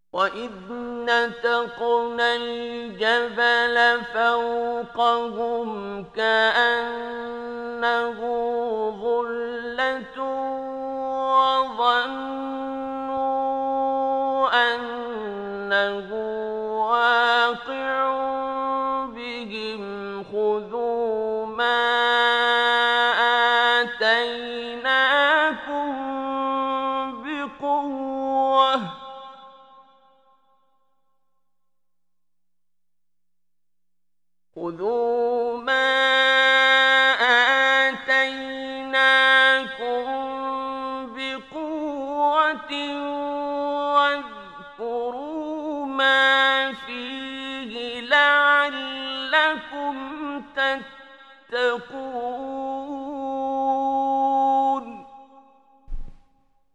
وَإِذْ نَتَقْنَا الْجَبَلَ فَوْقَهُمْ كَأَنَّهُ ظُلَّةٌ وَظَنُّوا أَنَّهُ وَاقِعٌ بِهِمْ خُذُوا مَا آتَيْنَاكُم بِقُوَّةٍ